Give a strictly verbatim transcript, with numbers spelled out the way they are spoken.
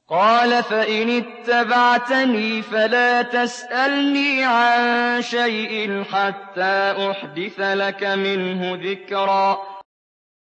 قَالَ فَإِنِ اتَّبَعْتَنِي فَلَا تَسْأَلْنِي عَن شَيْءٍ حَتَّىٰ أُحْدِثَ لَكَ مِنْهُ ذِكْرًا